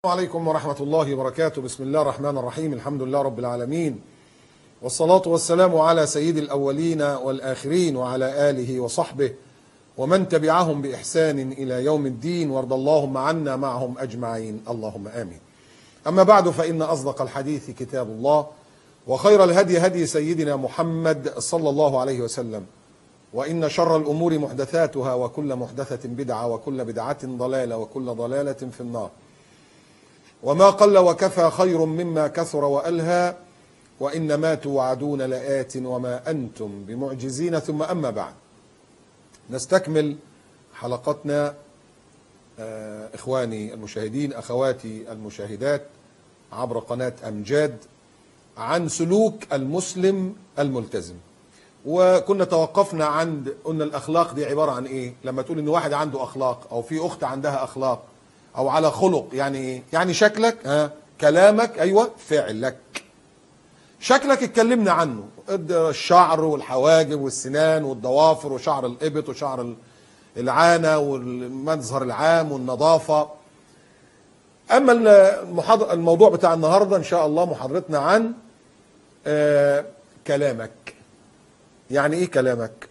السلام عليكم ورحمة الله وبركاته. بسم الله الرحمن الرحيم. الحمد لله رب العالمين، والصلاة والسلام على سيد الأولين والآخرين وعلى آله وصحبه ومن تبعهم بإحسان إلى يوم الدين، وارض اللهم عنا معهم أجمعين، اللهم آمين. أما بعد، فإن أصدق الحديث كتاب الله، وخير الهدي هدي سيدنا محمد صلى الله عليه وسلم، وإن شر الأمور محدثاتها، وكل محدثة بدعة، وكل بدعة ضلالة، وكل ضلالة في النار. وما قل وكفى خير مما كثر وألهى، وإنما توعدون لآت وما أنتم بمعجزين. ثم أما بعد، نستكمل حلقتنا إخواني المشاهدين، أخواتي المشاهدات عبر قناة أمجاد، عن سلوك المسلم الملتزم. وكنا توقفنا عند قلنا الأخلاق دي عبارة عن إيه؟ لما تقول إن واحد عنده أخلاق أو في أخت عندها أخلاق أو على خلق، يعني إيه؟ يعني شكلك، كلامك، أيوة، فعلك. شكلك اتكلمنا عنه، الشعر والحواجب والسنان والضوافر وشعر الإبط وشعر العانة والمظهر العام والنظافة. أما الموضوع بتاع النهاردة إن شاء الله محاضرتنا عن كلامك. يعني إيه كلامك؟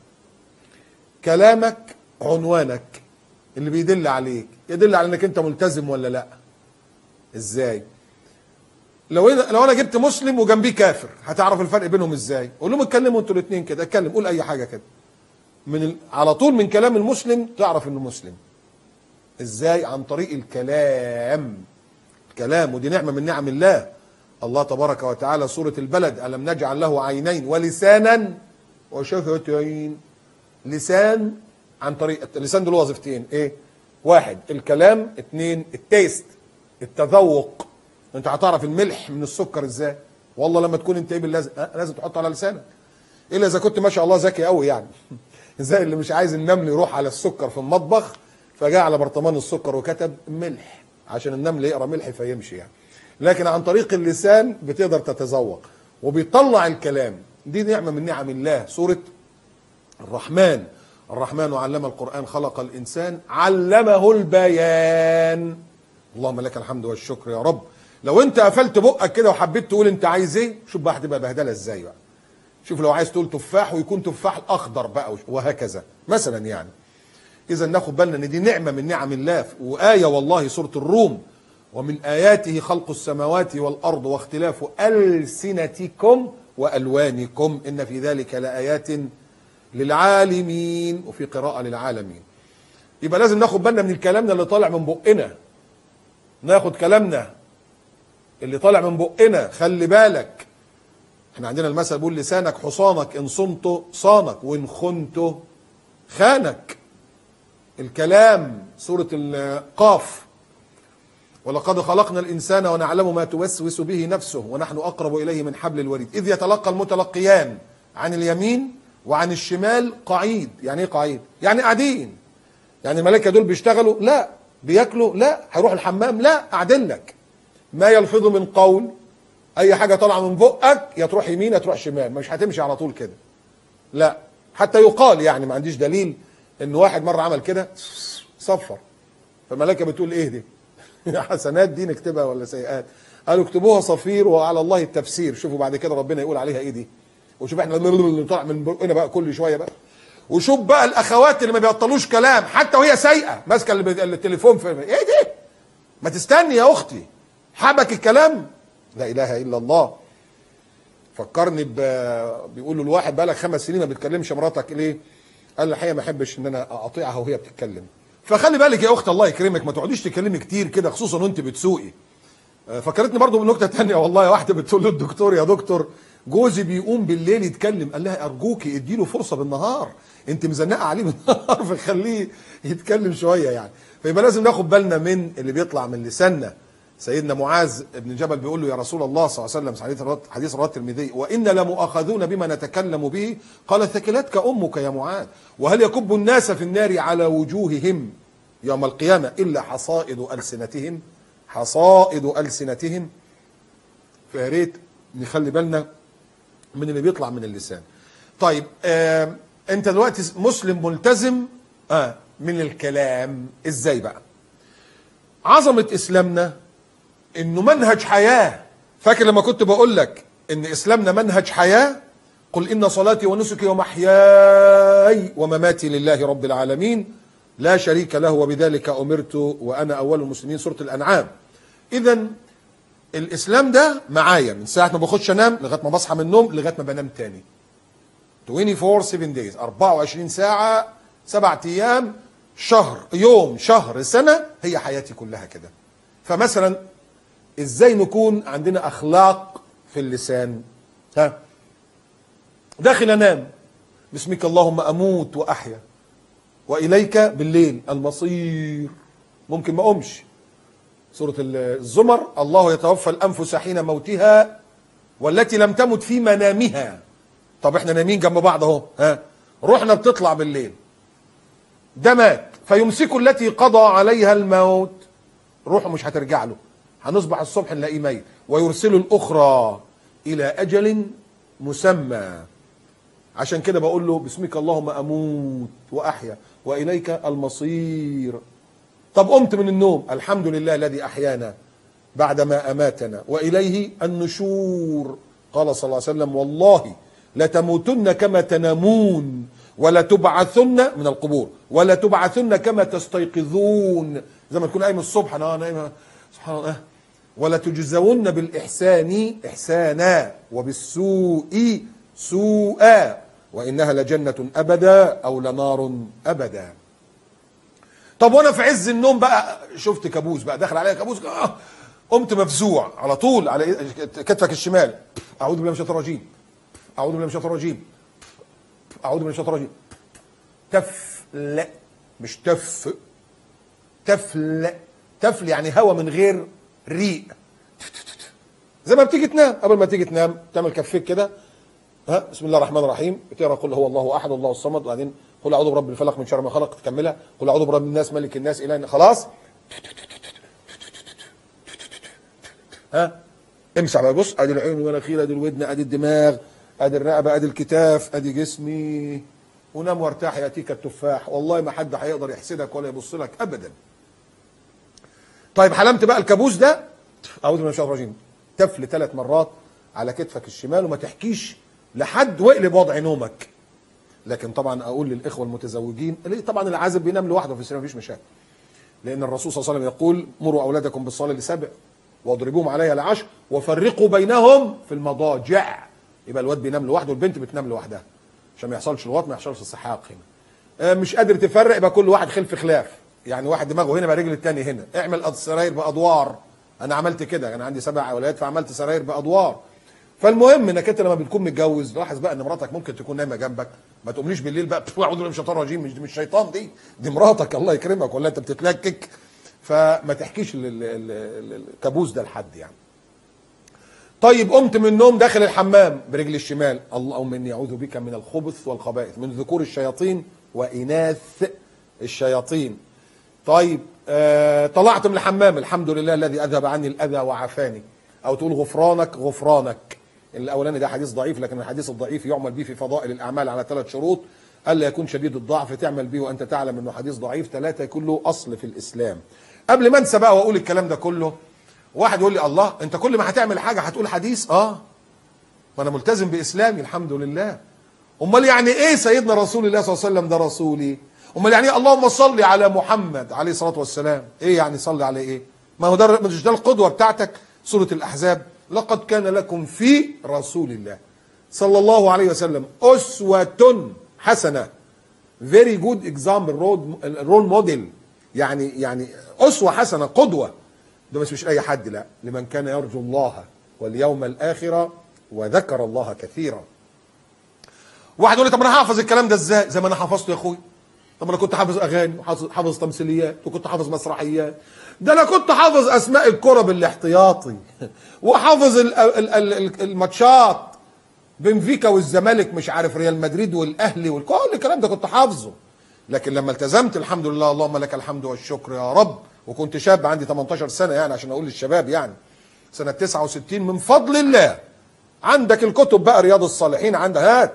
كلامك عنوانك اللي بيدل عليك، يدل على انك انت ملتزم ولا لا. ازاي؟ لو انا جبت مسلم وجنبيه كافر، هتعرف الفرق بينهم ازاي؟ قول لهم اتكلموا انتوا الاثنين كده، اتكلم، قول اي حاجه كده، على طول من كلام المسلم تعرف انه مسلم. ازاي؟ عن طريق الكلام. الكلام، ودي نعمه من نعم الله. الله تبارك وتعالى سوره البلد: الم نجعل له عينين ولسانا وشفتين. لسان، عن طريق اللسان دول وظيفتين، ايه؟ واحد الكلام، اتنين التيست، التذوق. انت هتعرف الملح من السكر ازاي؟ والله لما تكون انت لازم تحط على لسانك، الا اذا كنت ما شاء الله ذكي قوي يعني زي اللي مش عايز النمل يروح على السكر في المطبخ فجاء على برطمان السكر وكتب ملح عشان النمل يقرا ملح فيمشي يعني. لكن عن طريق اللسان بتقدر تتذوق وبيطلع الكلام. دي نعمه من نعم الله. سوره الرحمن: الرحمن علم القرآن، خلق الإنسان، علمه البيان. اللهم لك الحمد والشكر يا رب. لو انت قفلت بقك كده وحبيت تقول انت عايز ايه، شوف بقى هتبقى بهدله ازاي بقى. شوف لو عايز تقول تفاح ويكون تفاح اخضر بقى وهكذا مثلا يعني. اذا ناخد بالنا ان دي نعمه من نعم الله، وايه والله. سوره الروم: ومن اياته خلق السماوات والارض واختلاف السنتكم والوانكم ان في ذلك لايات للعالمين، وفي قراءة للعالمين. يبقى لازم ناخد بالنا من كلامنا اللي طالع من بقنا. ناخد كلامنا اللي طالع من بقنا، خلي بالك. احنا عندنا المثل بيقول: لسانك حصانك، ان صنته صانك وان خنته خانك. الكلام، سورة القاف: ولقد خلقنا الإنسان ونعلم ما توسوس به نفسه ونحن أقرب إليه من حبل الوريد إذ يتلقى المتلقيان عن اليمين وعن الشمال قعيد. يعني ايه قعيد؟ يعني قاعدين. يعني الملائكه دول بيشتغلوا؟ لا. بياكلوا؟ لا. هيروحوا الحمام؟ لا. قاعدين لك. ما يلفظ من قول، اي حاجه طالعه من بقك يا تروح يمين يا تروح شمال، مش هتمشي على طول كده، لا. حتى يقال، يعني ما عنديش دليل، ان واحد مره عمل كده صفر، فالملائكه بتقول ايه دي؟ حسنات دي نكتبها ولا سيئات؟ قالوا اكتبوها صفير وعلى الله التفسير. شوفوا بعد كده ربنا يقول عليها ايه دي. وشوف احنا اللي طالع من بقنا بقى كل شويه بقى. وشوف بقى الاخوات اللي ما بيبطلوش كلام حتى وهي سايقه، ماسكه التليفون في ايه دي؟ ما تستني يا اختي، حبك الكلام. لا اله الا الله. فكرني بيقولوا الواحد بقى لك 5 سنين ما بتكلمش مراتك ليه؟ قال لي الحقيقه ما احبش ان انا اقاطعها وهي بتتكلم. فخلي بالك يا اخت، الله يكرمك، ما تقعديش تكلمي كتير كده، خصوصا وانت بتسوقي. فكرتني برضو بنكته ثانيه والله. واحده بتقول للدكتور: يا دكتور، جوزي بيقوم بالليل يتكلم. قال لها: ارجوكي اديله فرصه بالنهار، انت مزنقه عليه بالنهار فخليه يتكلم شويه يعني. فيبقى لازم ناخد بالنا من اللي بيطلع من لساننا. سيدنا معاذ بن جبل بيقول له: يا رسول الله صلى الله عليه وسلم، حديث رواه الترمذي: وان لمؤاخذون بما نتكلم به. قال: ثكلتك امك يا معاذ، وهل يكب الناس في النار على وجوههم يوم القيامه الا حصائد السنتهم؟ حصائد السنتهم. فيا ريت نخلي بالنا من اللي بيطلع من اللسان. طيب، انت دلوقتي مسلم ملتزم من الكلام. ازاي بقى؟ عظمة اسلامنا انه منهج حياة. فاكر لما كنت بقول لك ان اسلامنا منهج حياة؟ قل ان صلاتي ونسكي ومحياي ومماتي لله رب العالمين لا شريك له وبذلك امرت وانا اول المسلمين، سورة الانعام. اذا الاسلام ده معايا من ساعة ما بخش انام لغاية ما بصحى من النوم لغاية ما بنام تاني. 24/7 days، 24 ساعة، 7 ايام، شهر، يوم، شهر، سنة، هي حياتي كلها كده. فمثلا ازاي نكون عندنا اخلاق في اللسان؟ ها، داخل انام باسمك اللهم اموت واحيا واليك بالليل المصير، ممكن ما اقومش. سورة الزمر، الله يتوفى الانفس حين موتها والتي لم تمت في منامها. طب احنا نايمين جنب بعض اهو، ها، روحنا بتطلع بالليل، ده مات، فيمسك التي قضى عليها الموت، روحه مش هترجع له، هنصبح الصبح نلاقيه ميت، ويرسل الاخرى الى اجل مسمى. عشان كده بقول له باسمك اللهم اموت واحيا واليك المصير. طب قمت من النوم، الحمد لله الذي احيانا بعدما اماتنا واليه النشور. قال صلى الله عليه وسلم والله لتموتن كما تنامون ولا تبعثن من القبور ولا تبعثن كما تستيقظون. زي ما تكون قايم الصبح انا نايم سبحان الله، ولا تجزون بالاحسان احسانا وبالسوء سوءا وانها لجنة ابدا او لنار ابدا. طب وانا في عز النوم بقى شفت كابوس بقى داخل عليا كابوس، قمت مفزوع على طول على كتفك الشمال، اعوذ بالله من الشيطان الرجيم، اعوذ بالله من الشيطان الرجيم، اعوذ بالله من الشيطان الرجيم. تفل، مش تف، تفل، تفل يعني هوا من غير ريق. زي ما بتيجي تنام، قبل ما تيجي تنام تعمل كفيك كده، ها، بسم الله الرحمن الرحيم، تقرا قل هو الله احد الله الصمد، وبعدين قل اعوذ برب الفلق من شر ما خلق، تكملها قل اعوذ برب الناس ملك الناس اله، خلاص. ها، امسح بقى، بص ادي العين والمناخير، ادي الودن، ادي الدماغ، ادي الرقبه، ادي الكتاف، ادي جسمي، ونام وارتاح ياتيك التفاح، والله ما حد هيقدر يحسدك ولا يبص لك ابدا. طيب حلمت بقى الكابوس ده، اعوذ بالله من الشيطان الرجيم، تفل 3 مرات على كتفك الشمال، وما تحكيش لحد، واقلب وضع نومك. لكن طبعا اقول للاخوه المتزوجين، طبعا العازب بينام لوحده في السرير مفيش مشاكل، لان الرسول صلى الله عليه وسلم يقول مروا اولادكم بالصلاه ل7 واضربوهم عليها ل10 وفرقوا بينهم في المضاجع. يبقى الواد بينام لوحده والبنت بتنام لوحدها عشان ما يحصلش الوط، ما يحصلش السحاق هنا. مش قادر تفرق، يبقى كل واحد خلف خلاف، يعني واحد دماغه هنا يبقى رجل التاني هنا. اعمل السراير بادوار، انا عملت كده، انا عندي 7 اولاد فعملت سراير بادوار. فالمهم انك انت لما بتكون متجوز لاحظ بقى ان مراتك ممكن تكون نايمه جنبك، ما تقومليش بالليل بقى اعوذ بالله من الشيطان الرجيم، مش شيطان، دي مراتك الله يكرمك، ولا انت بتتلكك. فما تحكيش الكابوس ده لحد يعني. طيب قمت من النوم داخل الحمام برجل الشمال، اللهم اني اعوذ بك من الخبث والخبائث، من ذكور الشياطين واناث الشياطين. طيب طلعت من الحمام، الحمد لله الذي اذهب عني الاذى وعافاني، او تقول غفرانك غفرانك. الاولاني ده حديث ضعيف، لكن الحديث الضعيف يعمل به في فضائل الاعمال على 3 شروط: الا يكون شديد الضعف تعمل به وانت تعلم انه حديث ضعيف، 3 يكون له اصل في الاسلام. قبل ما انسى بقى واقول الكلام ده كله، واحد يقول لي الله انت كل ما هتعمل حاجه هتقول حديث؟ ما انا ملتزم باسلامي الحمد لله. امال يعني ايه سيدنا رسول الله صلى الله عليه وسلم ده رسولي؟ امال يعني ايه اللهم صل على محمد عليه الصلاه والسلام؟ ايه يعني صلي عليه ايه؟ ما هو ده مش ده القدوه بتاعتك؟ سوره الاحزاب، لقد كان لكم في رسول الله صلى الله عليه وسلم اسوه حسنه، فيري جود اكزامبل، رول موديل، يعني اسوه حسنه، قدوه. ده بس مش اي حد، لا، لمن كان يرجو الله واليوم الاخر وذكر الله كثيرا. واحد يقول لي طب انا هحفظ الكلام ده ازاي؟ زي ما انا حفظته يا اخويا. طب انا كنت حافظ اغاني وحافظ تمثيليات وكنت حافظ مسرحيات، ده انا كنت حافظ اسماء الكرة بالاحتياطي وحافظ الماتشات بنفيكا والزمالك، مش عارف ريال مدريد والاهلي وكل الكلام ده كنت حافظه. لكن لما التزمت الحمد لله، اللهم لك الحمد والشكر يا رب، وكنت شاب عندي 18 سنه يعني عشان اقول للشباب، يعني سنه 69 من فضل الله. عندك الكتب بقى رياض الصالحين، عندك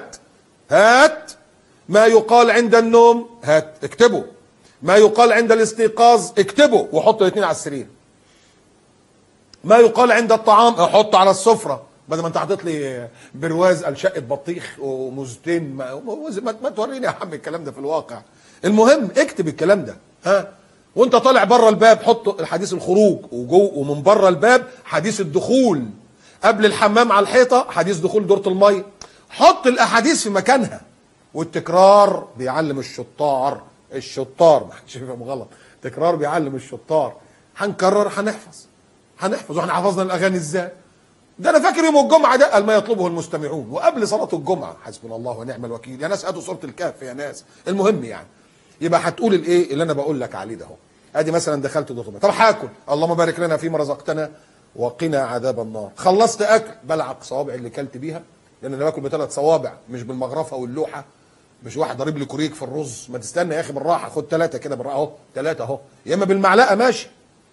هات ما يقال عند النوم، هات اكتبه، ما يقال عند الاستيقاظ اكتبه، وحط الاثنين على السرير. ما يقال عند الطعام احط على السفره، بدل ما انت حاطط لي برواز قال شقه بطيخ وموزتين، ما توريني يا عم الكلام ده في الواقع. المهم اكتب الكلام ده، ها، وانت طالع بره الباب حط حديث الخروج، ومن بره الباب حديث الدخول، قبل الحمام على الحيطه حديث دخول دورة الميه. حط الاحاديث في مكانها. والتكرار بيعلم الشطار، ما حدش يفهم غلط، تكرار بيعلم الشطار. هنكرر هنحفظ. واحنا حفظنا الاغاني ازاي؟ ده انا فاكر يوم الجمعه ده قال ما يطلبه المستمعون، وقبل صلاه الجمعه حسبنا الله ونعم الوكيل. يا ناس هاتوا سوره الكهف يا ناس. المهم يعني يبقى هتقول الايه اللي انا بقول لك عليه ده اهو. ادي مثلا دخلت دكتور، طب هاكل، اللهم بارك لنا فيما رزقتنا وقنا عذاب النار. خلصت اكل، بلعق صوابع اللي كلت بيها، لان انا باكل ب3 صوابع مش بالمغرفه واللوحه. مش واحد ضارب لي كوريك في الرز، ما تستنى يا اخي بالراحه، خد 3 كده بالراحه اهو، 3 اهو، يا اما بالمعلقه ماشي.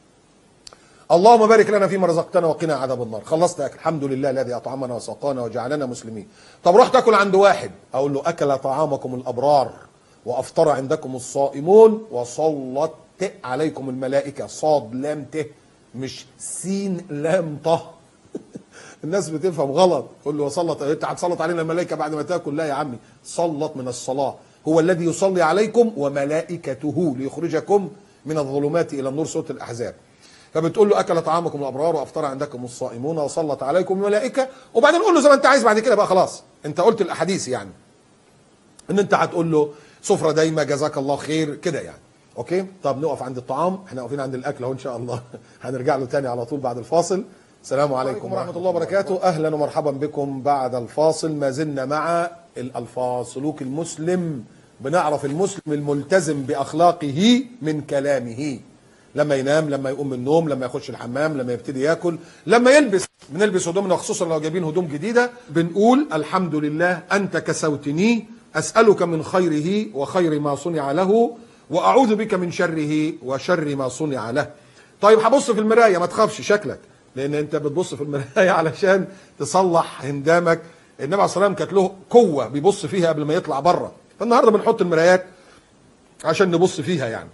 اللهم بارك لنا فيما رزقتنا وقنا عذاب النار. خلصت اكل، الحمد لله الذي اطعمنا وسقانا وجعلنا مسلمين. طب رحت اكل عند واحد، اقول له اكل طعامكم الابرار وافطر عندكم الصائمون وصلت عليكم الملائكه، صاد لام ت مش سين لام ط. الناس بتفهم غلط، تقول له وصلت، انت هتصلت علينا الملائكه بعد ما تاكل؟ لا يا عمي، صلت من الصلاه، هو الذي يصلي عليكم وملائكته ليخرجكم من الظلمات الى النور، سوره الاحزاب. فبتقول له اكل طعامكم الابرار وافطر عندكم الصائمون وصلت عليكم الملائكه، وبعدين قول له زي ما انت عايز بعد كده بقى، خلاص انت قلت الاحاديث يعني ان انت هتقول له سفره دايمه جزاك الله خير كده يعني. اوكي، طب نقف عند الطعام، احنا واقفين عند الاكل اهو ان شاء الله. هنرجع له تاني على طول بعد الفاصل. السلام عليكم ورحمه الله وبركاته، اهلا ومرحبا بكم بعد الفاصل. ما زلنا مع الالفاظ، سلوك المسلم، بنعرف المسلم الملتزم باخلاقه من كلامه، لما ينام، لما يقوم من النوم، لما يخش الحمام، لما يبتدي ياكل، لما يلبس. بنلبس هدومنا خصوصا لو جايبين هدوم جديده، بنقول الحمد لله انت كسوتني، اسالك من خيره وخير ما صنع له، واعوذ بك من شره وشر ما صنع له. طيب هبص في المرايه، ما تخافش شكلك، لان انت بتبص في المرايه علشان تصلح هندامك. النبي عليه الصلاه والسلام كانت له قوه بيبص فيها قبل ما يطلع بره، فالنهارده بنحط المرايات عشان نبص فيها يعني،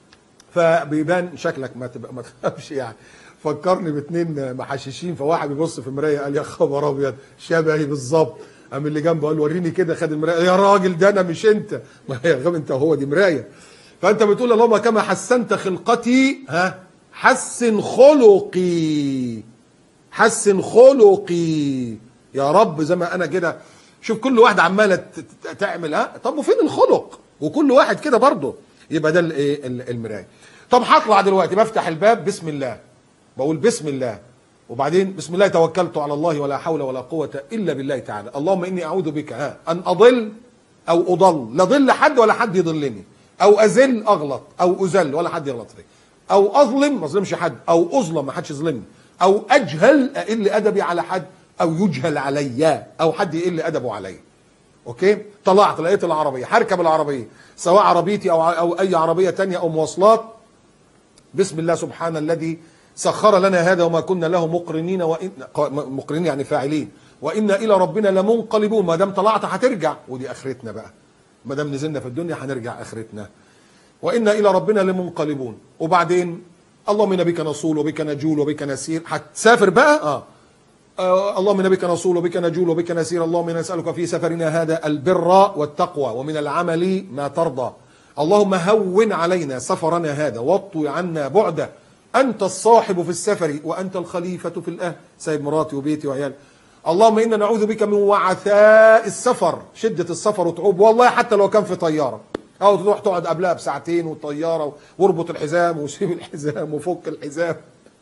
فبيبان شكلك، ما تخافش يعني. فكرني باتنين محششين، فواحد بيبص في المرايه قال يا خبر ابيض شبهي بالظبط، قام اللي جنبه قال وريني كده، خد المرايه، يا راجل ده انا مش انت، ما هي غير انت وهو، دي مرايه. فانت بتقول اللهم كما حسنت خلقتي حسن خلقي، حسن خلقي يا رب، زي ما انا كده. شوف كل واحد عماله تعمل طب وفين الخلق؟ وكل واحد كده برضه. يبقى ده المرايه. طب هطلع دلوقتي، بفتح الباب بسم الله، بقول بسم الله، وبعدين بسم الله توكلت على الله ولا حول ولا قوه الا بالله تعالى. اللهم اني اعوذ بك ان اضل او اضل، لا ضل حد ولا حد يضلني، او ازل اغلط، او ازل ولا حد يغلط فيا، او اظلم ما اظلمش حد، او اظلم ما حدش يظلمني، او اجهل اقل ادبي على حد، او يجهل عليا، او حد يقل ادبه عليا. اوكي، طلعت لقيت العربيه، هركب العربيه سواء عربيتي او اي عربيه تانية او مواصلات، بسم الله سبحان الذي سخر لنا هذا وما كنا له مقرنين، مقرنين يعني فاعلين، وانا الى ربنا لمنقلبون. ما دام طلعت هترجع، ودي اخرتنا بقى، ما دام نزلنا في الدنيا هنرجع اخرتنا، وانا الى ربنا لمنقلبون. وبعدين اللهم انا بك نصول وبك نجول وبك نسير، هتسافر بقى اللهم انا بك نصول وبك نجول وبك نسير، اللهم انا نسالك في سفرنا هذا البر والتقوى ومن العمل ما ترضى، اللهم هون علينا سفرنا هذا واطوي عنا بعده، انت الصاحب في السفر وانت الخليفه في الاهل، سايب مراتي وبيتي وعيالي. اللهم انا نعوذ بك من وعثاء السفر، شده السفر وتعوب، والله حتى لو كان في طياره، او تروح تقعد قبلها بساعتين والطياره، واربط الحزام وسيب الحزام وفك الحزام.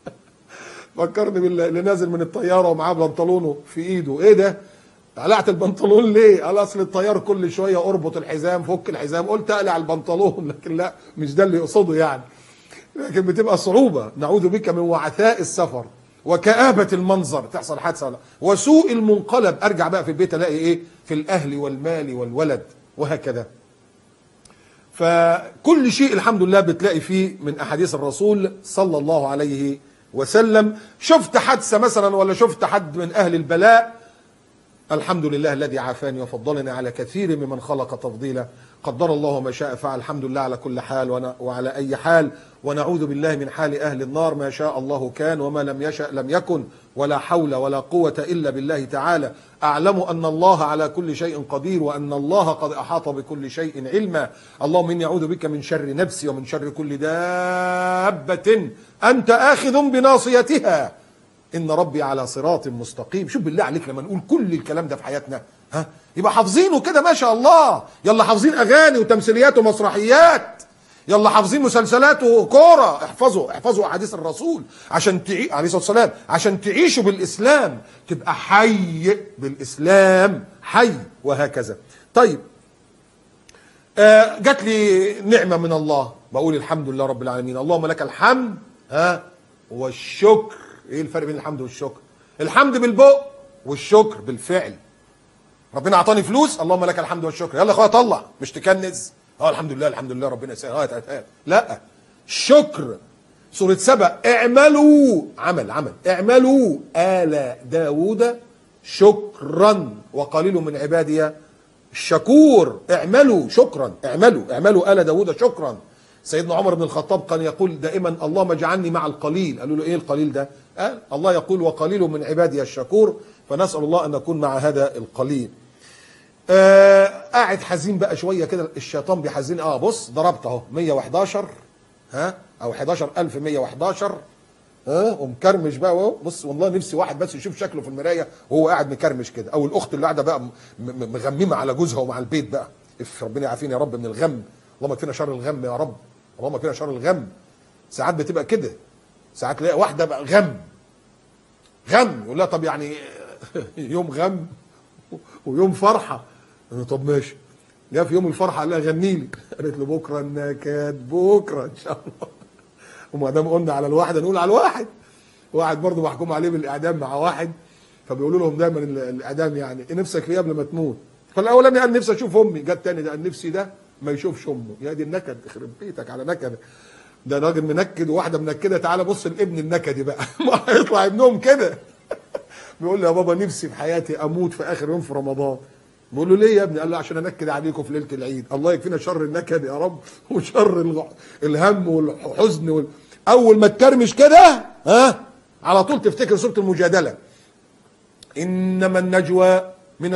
فكرني باللي نازل من الطياره ومعاه بنطلونه في ايده، ايه ده؟ قلعت البنطلون ليه؟ قال اصل الطيار كل شويه اربط الحزام فك الحزام، قلت اقلع البنطلون، لكن لا مش ده اللي يقصده يعني، لكن بتبقى صعوبه. نعوذ بك من وعثاء السفر وكآبة المنظر، تحصل حادثه، وسوء المنقلب، ارجع بقى في البيت الاقي ايه؟ في الاهل والمال والولد، وهكذا. فكل شيء الحمد لله بتلاقي فيه من احاديث الرسول صلى الله عليه وسلم. شفت حادثه مثلا ولا شفت حد من اهل البلاء، الحمد لله الذي عافاني وفضلني على كثير ممن خلق تفضيلا، قدر الله ما شاء فعل، الحمد لله على كل حال وعلى اي حال، ونعوذ بالله من حال أهل النار، ما شاء الله كان وما لم يشأ لم يكن، ولا حول ولا قوة إلا بالله تعالى. أعلم أن الله على كل شيء قدير، وأن الله قد أحاط بكل شيء علما. اللهم إني أعوذ بك من شر نفسي ومن شر كل دابة أنت آخذ بناصيتها، إن ربي على صراط مستقيم. شوف بالله عليك لما نقول كل الكلام ده في حياتنا، ها، يبقى حافظينه كده ما شاء الله. يلا حافظين أغاني وتمثيليات ومسرحيات، يلا حافظين مسلسلات وكورة، احفظوا أحاديث الرسول عشان عليه الصلاة والسلام، عشان تعيشوا بالإسلام، تبقى حي بالإسلام، حي، وهكذا. طيب، جات لي نعمة من الله، بقول الحمد لله رب العالمين، اللهم لك الحمد والشكر. ايه الفرق بين الحمد والشكر؟ الحمد بالبق والشكر بالفعل. ربنا اعطاني فلوس، اللهم لك الحمد والشكر، يلا يا اخويا طلع، مش تكنز. الحمد لله الحمد لله ربنا يسهل. لا، شكر. سورة سبأ، اعملوا، عمل اعملوا آل داود شكرا وقليل من عبادي الشكور. اعملوا شكرا، اعملوا آل داود شكرا. سيدنا عمر بن الخطاب كان يقول دائما اللهم اجعلني مع القليل. قالوا له ايه القليل ده؟ الله يقول وقليل من عبادي الشكور، فنسأل الله ان نكون مع هذا القليل. قاعد حزين بقى شويه كده، الشيطان بيحزن. بص ضربت اهو 111 او 11111 ومكرمش بقى اهو. بص والله نفسي واحد بس يشوف شكله في المرايه وهو قاعد مكرمش كده، او الاخت اللي قاعده بقى مغممه على جوزها ومع البيت بقى. ربنا يعافينا يا رب من الغم، اللهم اكفينا شر الغم يا رب، اللهم اكفينا شر الغم. ساعات بتبقى كده، ساعات تلاقي واحده بقى غم يقول لها طب يعني يوم غم ويوم فرحه. طب ماشي. جاء في يوم الفرحه قال لها غني لي، قالت له بكره النكد، بكره ان شاء الله. وما دام قلنا على الواحد نقول على الواحد. واحد برضه محكوم عليه بالاعدام مع واحد، فبيقولوا لهم دايما الاعدام يعني ايه نفسك فيه قبل ما تموت؟ فالاولاني قال نفسي اشوف امي، جه الثاني ده قال نفسي ده ما يشوفش امه. يا دي النكد، يخرب بيتك على نكد. ده راجل منكد وواحده منكده، تعالى بص الابن النكدي بقى ما هيطلع ابنهم كده. بيقول له يا بابا نفسي في حياتي اموت في اخر يوم في رمضان. بيقول له ليه يا ابني؟ قال له عشان انكد عليكم في ليله العيد. الله يكفينا شر النكد يا رب، وشر الهم والحزن اول ما تكرمش كده على طول تفتكر سوره المجادله، انما النجوى من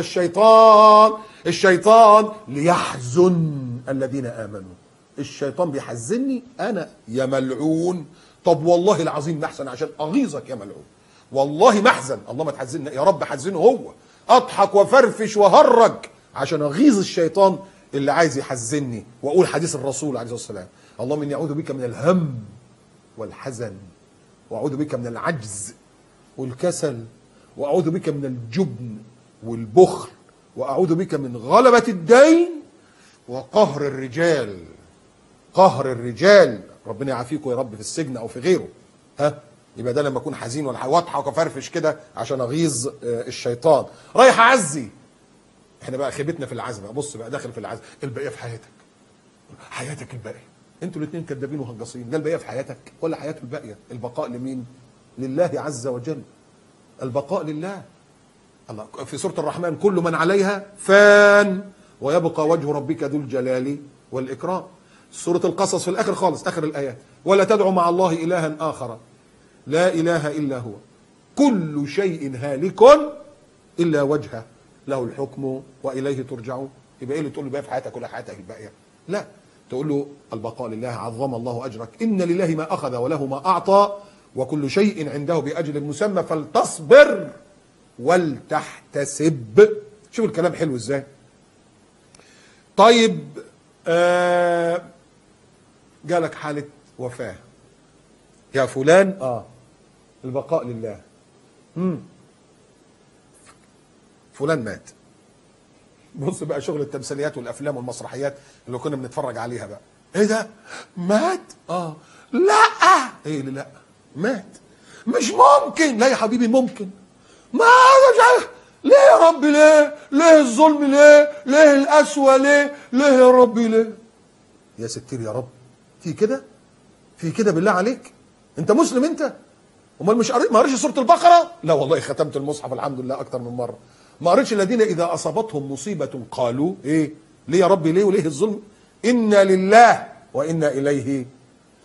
الشيطان ليحزن الذين امنوا. الشيطان بيحزني انا يا ملعون. طب والله العظيم ما احسن عشان اغيظك يا ملعون، والله ما احزن. الله ما تحزننا يا رب، حزنه هو، اضحك وفرفش وهرج عشان اغيظ الشيطان اللي عايز يحزني. واقول حديث الرسول عليه الصلاه والسلام، اللهم اني اعوذ بك من الهم والحزن، واعوذ بك من العجز والكسل، واعوذ بك من الجبن والبخل، واعوذ بك من غلبة الدين وقهر الرجال. قهر الرجال، ربنا يعافيكم يا رب في السجن او في غيره. يبقى ده لما اكون حزين ولا واضحك وفرفش كده عشان اغيظ الشيطان. رايح اعزي، احنا بقى خيبتنا في العزم بقى. بص بقى داخل في العزم، البقيه في حياتك الباقيه. انتوا الاثنين كدابين وهجاصين. ده البقيه في حياتك ولا حياته الباقيه؟ البقاء لمين؟ لله عز وجل. البقاء لله. الله في سوره الرحمن كل من عليها فان ويبقى وجه ربك ذو الجلال والاكرام. سوره القصص في الاخر خالص، اخر الايات، ولا تدعوا مع الله الها اخر لا اله الا هو كل شيء هالك الا وجهه له الحكم واليه ترجعون. يبقى ايه اللي تقول له بقى في حياتك ولا حياتك الباقيه؟ لا، تقول له البقاء لله، عظم الله اجرك، ان لله ما اخذ وله ما اعطى وكل شيء عنده باجل مسمى فلتصبر ولتحتسب. شوف الكلام حلو ازاي. طيب جالك حاله وفاه يا فلان، البقاء لله. فلان مات. بص بقى شغل التمثيليات والافلام والمسرحيات اللي كنا بنتفرج عليها بقى. ايه ده؟ مات؟ لا. ايه اللي لا؟ مات. مش ممكن. لا يا حبيبي ممكن. ما ليه يا رب؟ ليه الظلم؟ ليه القسوه؟ ليه يا رب؟ ليه يا ستير يا رب؟ في كده بالله عليك؟ انت مسلم انت؟ امال مش ما قريتش سوره البقره؟ لا والله ختمت المصحف الحمد لله اكتر من مره. ما قريتش الذين اذا اصابتهم مصيبه قالوا ايه؟ ليه يا رب؟ ليه وليه الظلم؟ انا لله وانا اليه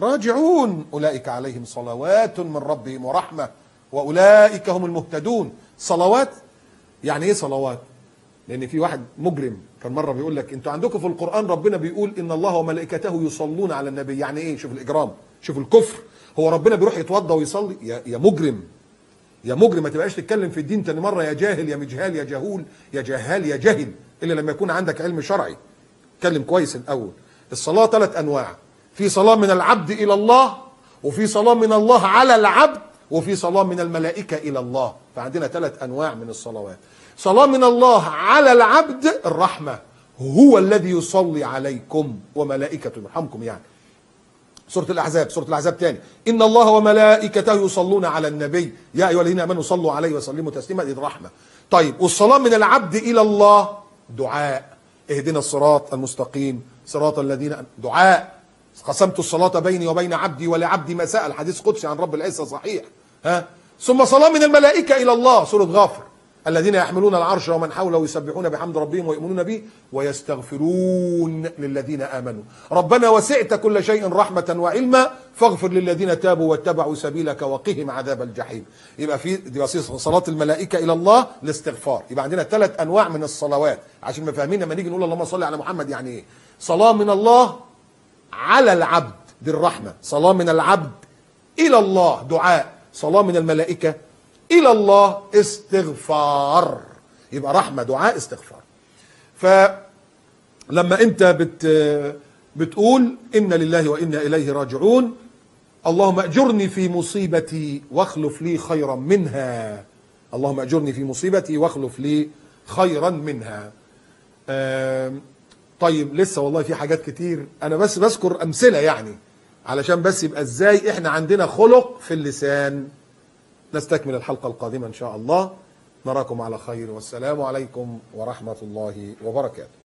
راجعون أولئك عليهم صلوات من ربهم ورحمة وأولئك هم المهتدون. صلوات يعني إيه صلوات؟ لأن في واحد مجرم كان مرة بيقول لك أنتوا عندكم في القرآن ربنا بيقول إن الله وملائكته يصلون على النبي. يعني إيه؟ شوف الإجرام، شوف الكفر. هو ربنا بيروح يتوضى ويصلي؟ يا مجرم، يا مجرم، ما تبقاش تتكلم في الدين تاني مرة يا جاهل يا مجهال يا جهول يا جهال يا جهل، إلا لما يكون عندك علم شرعي. اتكلم كويس الأول. الصلاة 3 أنواع، في صلاة من العبد إلى الله، وفي صلاة من الله على العبد، وفي صلاة من الملائكة إلى الله. فعندنا 3 أنواع من الصلوات. صلاة من الله على العبد الرحمة، هو الذي يصلي عليكم وملائكته يرحمكم. يعني سورة الأحزاب تاني، إن الله وملائكته يصلون على النبي يا أيها الذين آمنوا صلوا عليه وسلموا تسليما. دي الرحمة. طيب والصلاة من العبد إلى الله دعاء، اهدنا الصراط المستقيم صراط الذين، دعاء. قسمت الصلاة بيني وبين عبدي ولعبدي ما سأل، حديث قدسي عن رب العزة صحيح. ثم صلاة من الملائكة إلى الله، سورة غافر، الذين يحملون العرش ومن حوله يسبحون بحمد ربهم ويؤمنون به ويستغفرون للذين آمنوا ربنا وسعت كل شيء رحمة وعلما فاغفر للذين تابوا واتبعوا سبيلك وقهم عذاب الجحيم. يبقى في دي صلاة الملائكة إلى الله الاستغفار. يبقى عندنا 3 أنواع من الصلوات عشان ما فاهمين لما نيجي نقول اللهم صل على محمد يعني إيه. صلاة من الله على العبد دي الرحمة، صلاة من العبد إلى الله دعاء، صلاة من الملائكة إلى الله استغفار. يبقى رحمة دعاء استغفار. فلما أنت بتقول إن لله وإنا إليه راجعون، اللهم أجرني في مصيبتي واخلف لي خيرا منها، اللهم أجرني في مصيبتي واخلف لي خيرا منها. طيب لسه والله في حاجات كتير، أنا بس بذكر أمثلة يعني علشان بس يبقى إزاي إحنا عندنا خلق في اللسان. نستكمل الحلقة القادمة إن شاء الله. نراكم على خير والسلام عليكم ورحمة الله وبركاته.